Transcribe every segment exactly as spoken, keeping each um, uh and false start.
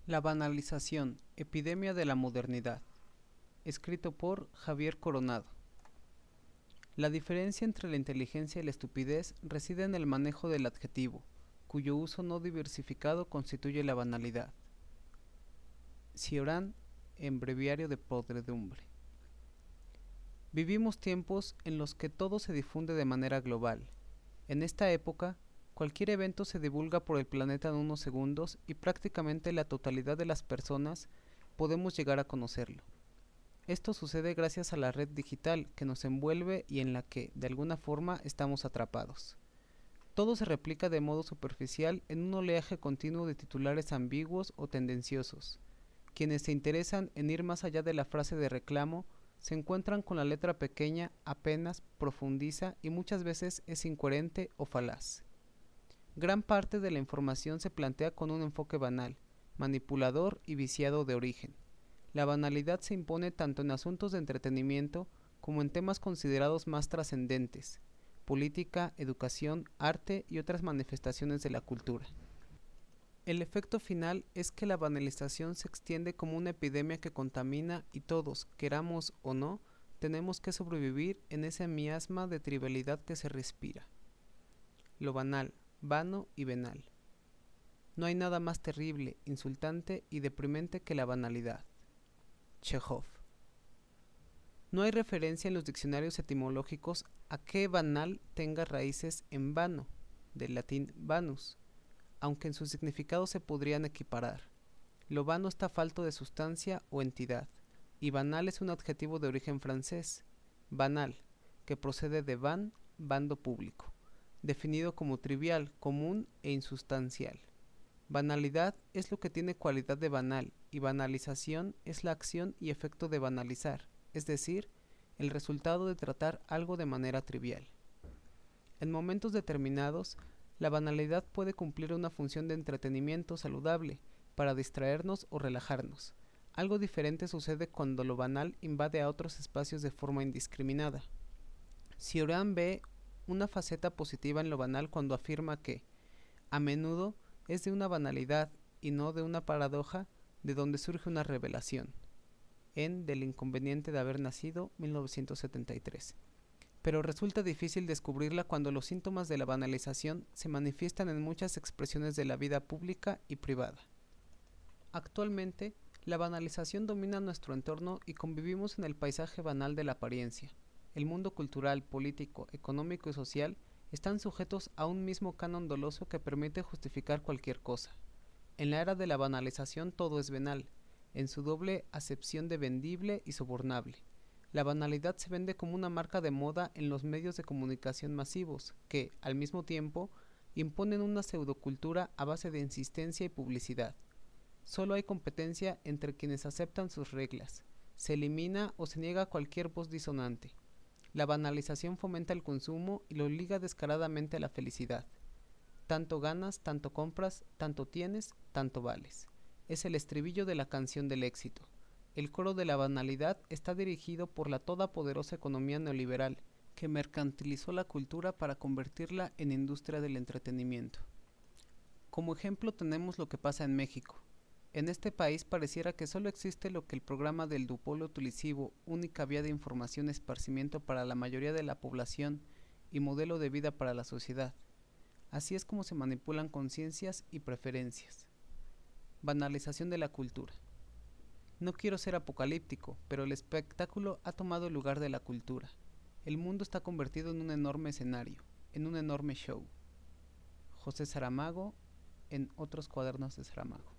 La banalización, epidemia de la modernidad. Escrito por Javier Coronado. La diferencia entre la inteligencia y la estupidez reside en el manejo del adjetivo, cuyo uso no diversificado constituye la banalidad. Cioran, en Breviario de Podredumbre. Vivimos tiempos en los que todo se difunde de manera global. En esta época, cualquier evento se divulga por el planeta en unos segundos y prácticamente la totalidad de las personas podemos llegar a conocerlo. Esto sucede gracias a la red digital que nos envuelve y en la que, de alguna forma, estamos atrapados. Todo se replica de modo superficial en un oleaje continuo de titulares ambiguos o tendenciosos. Quienes se interesan en ir más allá de la frase de reclamo se encuentran con la letra pequeña, apenas profundiza y muchas veces es incoherente o falaz. Gran parte de la información se plantea con un enfoque banal, manipulador y viciado de origen. La banalidad se impone tanto en asuntos de entretenimiento como en temas considerados más trascendentes, política, educación, arte y otras manifestaciones de la cultura. El efecto final es que la banalización se extiende como una epidemia que contamina y todos, queramos o no, tenemos que sobrevivir en ese miasma de trivialidad que se respira. Lo banal, vano y venal. No hay nada más terrible, insultante y deprimente que la banalidad. Chekhov. No hay referencia en los diccionarios etimológicos a que banal tenga raíces en vano, del latín vanus, aunque en su significado se podrían equiparar. Lo vano está falto de sustancia o entidad, y banal es un adjetivo de origen francés, banal, que procede de ban, bando público, definido como trivial, común e insustancial. Banalidad es lo que tiene cualidad de banal, y banalización es la acción y efecto de banalizar, es decir, el resultado de tratar algo de manera trivial. En momentos determinados, la banalidad puede cumplir una función de entretenimiento saludable, para distraernos o relajarnos. Algo diferente sucede cuando lo banal invade a otros espacios de forma indiscriminada. Cioran ve una faceta positiva en lo banal cuando afirma que, a menudo, es de una banalidad y no de una paradoja de donde surge una revelación. En Del inconveniente de haber nacido, mil novecientos setenta y tres. Pero resulta difícil descubrirla cuando los síntomas de la banalización se manifiestan en muchas expresiones de la vida pública y privada. Actualmente, la banalización domina nuestro entorno y convivimos en el paisaje banal de la apariencia. El mundo cultural, político, económico y social están sujetos a un mismo canon doloso que permite justificar cualquier cosa. En la era de la banalización todo es venal, en su doble acepción de vendible y sobornable. La banalidad se vende como una marca de moda en los medios de comunicación masivos, que, al mismo tiempo, imponen una pseudocultura a base de insistencia y publicidad. Solo hay competencia entre quienes aceptan sus reglas. Se elimina o se niega cualquier voz disonante. La banalización fomenta el consumo y lo liga descaradamente a la felicidad. Tanto ganas, tanto compras, tanto tienes, tanto vales. Es el estribillo de la canción del éxito. El coro de la banalidad está dirigido por la todopoderosa economía neoliberal, que mercantilizó la cultura para convertirla en industria del entretenimiento. Como ejemplo tenemos lo que pasa en México. En este país pareciera que solo existe lo que el programa del duopolio televisivo, única vía de información y esparcimiento para la mayoría de la población y modelo de vida para la sociedad. Así es como se manipulan conciencias y preferencias. Banalización de la cultura. No quiero ser apocalíptico, pero el espectáculo ha tomado el lugar de la cultura. El mundo está convertido en un enorme escenario, en un enorme show. José Saramago, en Otros cuadernos de Saramago.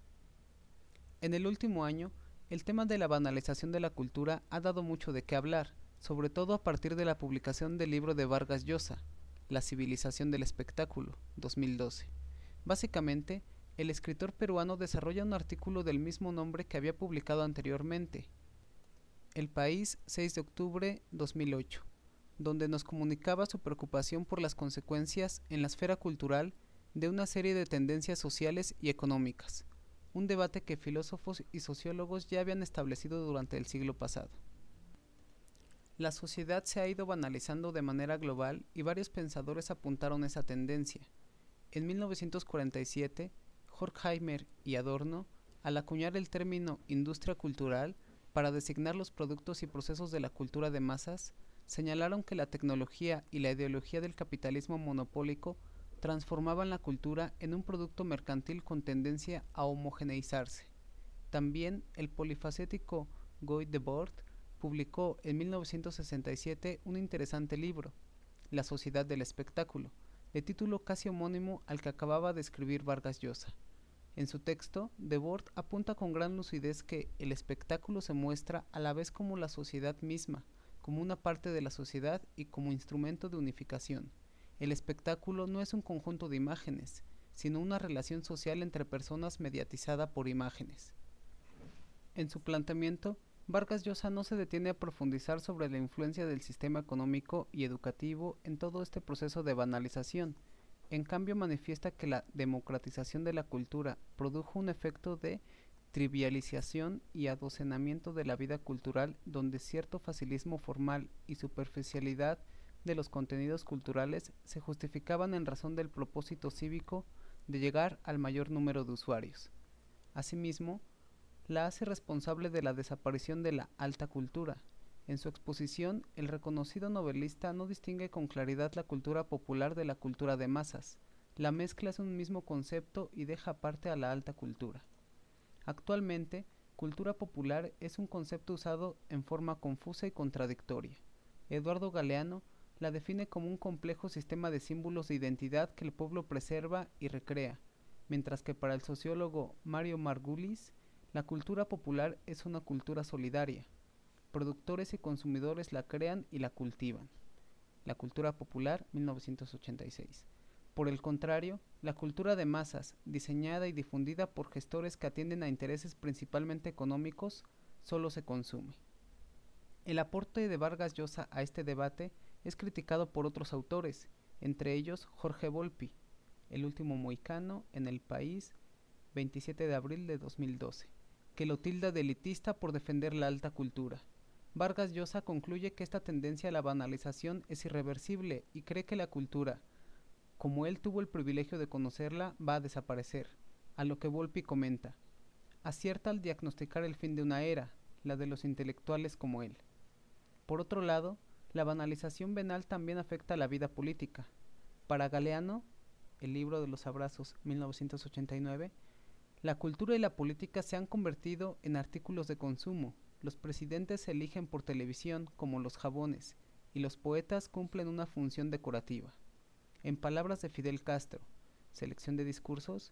En el último año, el tema de la banalización de la cultura ha dado mucho de qué hablar, sobre todo a partir de la publicación del libro de Vargas Llosa, La civilización del espectáculo, dos mil doce. Básicamente, el escritor peruano desarrolla un artículo del mismo nombre que había publicado anteriormente, El País, seis de octubre dos mil ocho, donde nos comunicaba su preocupación por las consecuencias en la esfera cultural de una serie de tendencias sociales y económicas, un debate que filósofos y sociólogos ya habían establecido durante el siglo pasado. La sociedad se ha ido banalizando de manera global y varios pensadores apuntaron esa tendencia. En mil novecientos cuarenta y siete, Horkheimer y Adorno Al acuñar el término industria cultural para designar los productos y procesos de la cultura de masas, señalaron que la tecnología y la ideología del capitalismo monopólico transformaban la cultura en un producto mercantil con tendencia a homogeneizarse. También el polifacético Guy Debord publicó en mil novecientos sesenta y siete un interesante libro, La sociedad del espectáculo, de título casi homónimo al que acababa de escribir Vargas Llosa. En su texto, Debord apunta con gran lucidez que el espectáculo se muestra a la vez como la sociedad misma, como una parte de la sociedad y como instrumento de unificación. El espectáculo no es un conjunto de imágenes, sino una relación social entre personas mediatizada por imágenes. En su planteamiento, Vargas Llosa no se detiene a profundizar sobre la influencia del sistema económico y educativo en todo este proceso de banalización. En cambio, manifiesta que la democratización de la cultura produjo un efecto de trivialización y adocenamiento de la vida cultural, donde cierto facilismo formal y superficialidad de los contenidos culturales se justificaban en razón del propósito cívico de llegar al mayor número de usuarios. Asimismo, la hace responsable de la desaparición de la alta cultura. En su exposición, el reconocido novelista no distingue con claridad la cultura popular de la cultura de masas. La mezcla es un mismo concepto y deja aparte a la alta cultura. Actualmente, cultura popular es un concepto usado en forma confusa y contradictoria. Eduardo Galeano la define como un complejo sistema de símbolos de identidad que el pueblo preserva y recrea, mientras que para el sociólogo Mario Margulis, la cultura popular es una cultura solidaria. Productores y consumidores la crean y la cultivan. La cultura popular, mil novecientos ochenta y seis. Por el contrario, la cultura de masas, diseñada y difundida por gestores que atienden a intereses principalmente económicos, solo se consume. El aporte de Vargas Llosa a este debate es criticado por otros autores, entre ellos Jorge Volpi, El último mohicano, en El País, veintisiete de abril de dos mil doce, que lo tilda de elitista por defender la alta cultura. Vargas Llosa concluye que esta tendencia a la banalización es irreversible y cree que la cultura, como él tuvo el privilegio de conocerla, va a desaparecer, a lo que Volpi comenta: acierta al diagnosticar el fin de una era, la de los intelectuales como él. Por otro lado, la banalización venal también afecta a la vida política. Para Galeano, El libro de los abrazos, mil novecientos ochenta y nueve, la cultura y la política se han convertido en artículos de consumo. Los presidentes se eligen por televisión como los jabones, y los poetas cumplen una función decorativa. En palabras de Fidel Castro, Selección de discursos,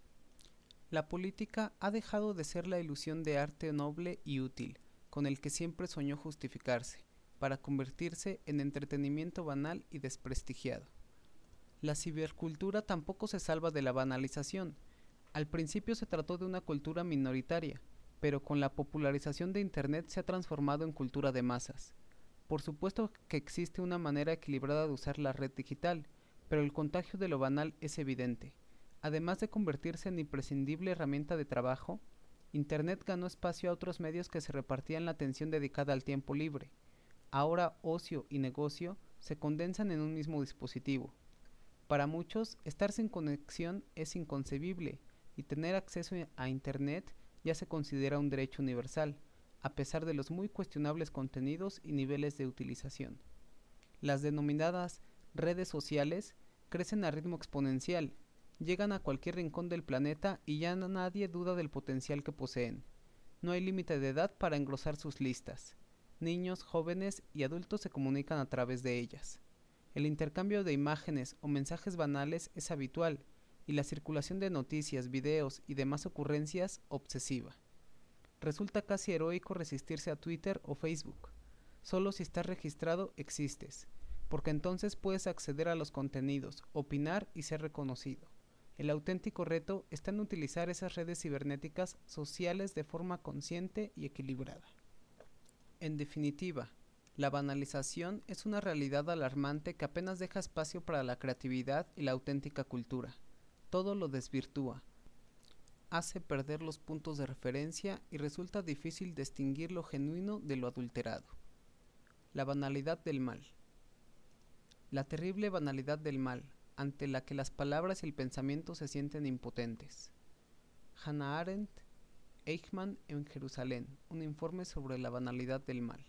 la política ha dejado de ser la ilusión de arte noble y útil, con el que siempre soñó justificarse, para convertirse en entretenimiento banal y desprestigiado. La cibercultura tampoco se salva de la banalización. Al principio se trató de una cultura minoritaria, pero con la popularización de Internet se ha transformado en cultura de masas. Por supuesto que existe una manera equilibrada de usar la red digital, pero el contagio de lo banal es evidente. Además de convertirse en imprescindible herramienta de trabajo, Internet ganó espacio a otros medios que se repartían la atención dedicada al tiempo libre. Ahora ocio y negocio se condensan en un mismo dispositivo. Para muchos, estar sin conexión es inconcebible, y tener acceso a Internet ya se considera un derecho universal, a pesar de los muy cuestionables contenidos y niveles de utilización. Las denominadas redes sociales crecen a ritmo exponencial, llegan a cualquier rincón del planeta y ya nadie duda del potencial que poseen. No hay límite de edad para engrosar sus listas. Niños, jóvenes y adultos se comunican a través de ellas. El intercambio de imágenes o mensajes banales es habitual y la circulación de noticias, videos y demás ocurrencias obsesiva. Resulta casi heroico resistirse a Twitter o Facebook. Solo si estás registrado existes, porque entonces puedes acceder a los contenidos, opinar y ser reconocido. El auténtico reto está en utilizar esas redes cibernéticas sociales de forma consciente y equilibrada. En definitiva, la banalización es una realidad alarmante que apenas deja espacio para la creatividad y la auténtica cultura. Todo lo desvirtúa, hace perder los puntos de referencia y resulta difícil distinguir lo genuino de lo adulterado. La banalidad del mal. La terrible banalidad del mal, ante la que las palabras y el pensamiento se sienten impotentes. Hannah Arendt, Eichmann en Jerusalén, un informe sobre la banalidad del mal.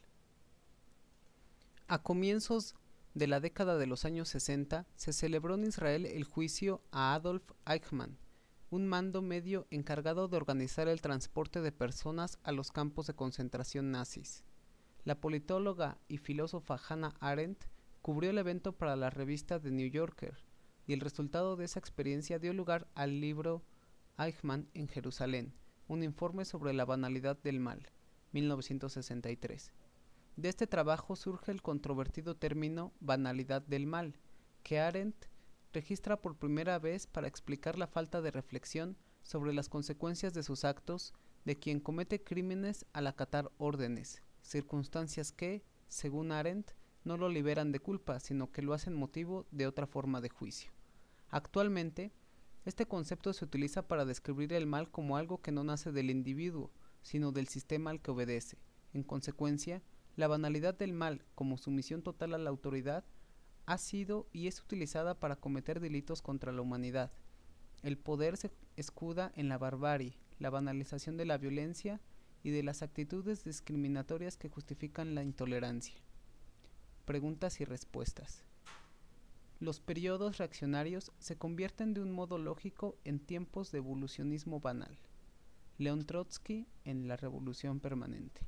A comienzos de la década de los años sesenta se celebró en Israel el juicio a Adolf Eichmann, un mando medio encargado de organizar el transporte de personas a los campos de concentración nazis. La politóloga y filósofa Hannah Arendt cubrió el evento para la revista The New Yorker, y el resultado de esa experiencia dio lugar al libro Eichmann en Jerusalén, un informe sobre la banalidad del mal, mil novecientos sesenta y tres. De este trabajo surge el controvertido término banalidad del mal, que Arendt registra por primera vez para explicar la falta de reflexión sobre las consecuencias de sus actos de quien comete crímenes al acatar órdenes, circunstancias que, según Arendt, no lo liberan de culpa, sino que lo hacen motivo de otra forma de juicio. Actualmente, este concepto se utiliza para describir el mal como algo que no nace del individuo, sino del sistema al que obedece. En consecuencia, la banalidad del mal, como sumisión total a la autoridad, ha sido y es utilizada para cometer delitos contra la humanidad. El poder se escuda en la barbarie, la banalización de la violencia y de las actitudes discriminatorias que justifican la intolerancia. Preguntas y respuestas. Los periodos reaccionarios se convierten de un modo lógico en tiempos de evolucionismo banal. León Trotsky en La Revolución Permanente.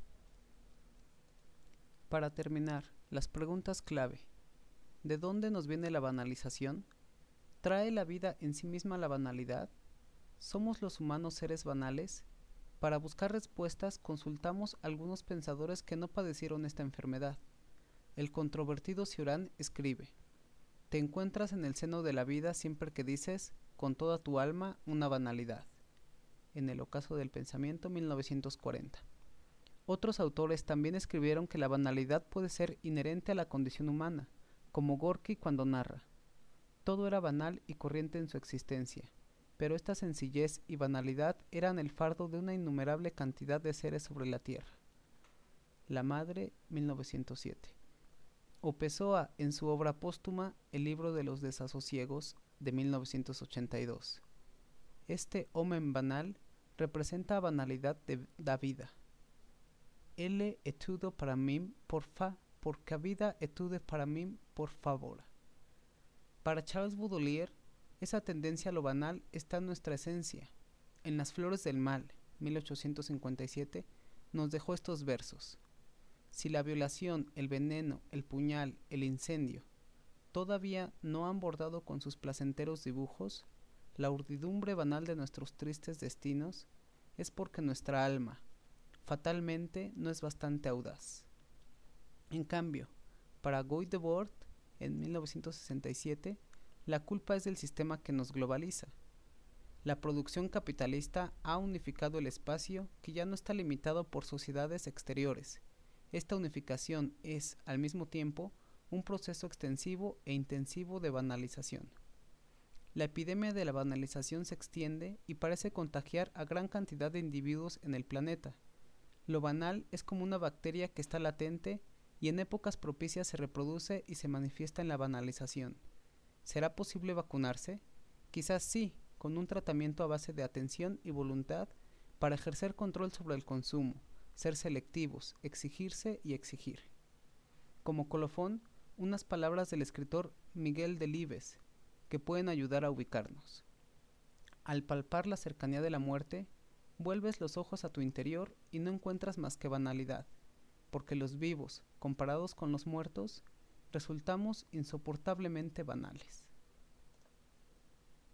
Para terminar, las preguntas clave. ¿De dónde nos viene la banalización? ¿Trae la vida en sí misma la banalidad? ¿Somos los humanos seres banales? Para buscar respuestas consultamos a algunos pensadores que no padecieron esta enfermedad. El controvertido Cioran escribe: te encuentras en el seno de la vida siempre que dices, con toda tu alma, una banalidad. En El ocaso del pensamiento, mil novecientos cuarenta. Otros autores también escribieron que la banalidad puede ser inherente a la condición humana, como Gorky cuando narra: todo era banal y corriente en su existencia, pero esta sencillez y banalidad eran el fardo de una innumerable cantidad de seres sobre la tierra. La Madre, mil novecientos siete. O Pessoa en su obra póstuma El libro de los desasosiegos, de mil novecientos ochenta y dos. Este homem banal representa a banalidad de, da vida. Ele é tudo para mim, por fa, porque a vida é tudo para mim, por favor. Para Charles Baudelaire, esa tendencia a lo banal está en nuestra esencia. En Las flores del mal, mil ochocientos cincuenta y siete, nos dejó estos versos: si la violación, el veneno, el puñal, el incendio, todavía no han bordado con sus placenteros dibujos la urdidumbre banal de nuestros tristes destinos, es porque nuestra alma, fatalmente, no es bastante audaz. En cambio, para Guy Debord, en mil novecientos sesenta y siete, la culpa es del sistema que nos globaliza. La producción capitalista ha unificado el espacio que ya no está limitado por sociedades exteriores. Esta unificación es, al mismo tiempo, un proceso extensivo e intensivo de banalización. La epidemia de la banalización se extiende y parece contagiar a gran cantidad de individuos en el planeta. Lo banal es como una bacteria que está latente y en épocas propicias se reproduce y se manifiesta en la banalización. ¿Será posible vacunarse? Quizás sí, con un tratamiento a base de atención y voluntad para ejercer control sobre el consumo, ser selectivos, exigirse y exigir. Como colofón, unas palabras del escritor Miguel Delibes, que pueden ayudar a ubicarnos. Al palpar la cercanía de la muerte, vuelves los ojos a tu interior y no encuentras más que banalidad, porque los vivos, comparados con los muertos, resultamos insoportablemente banales.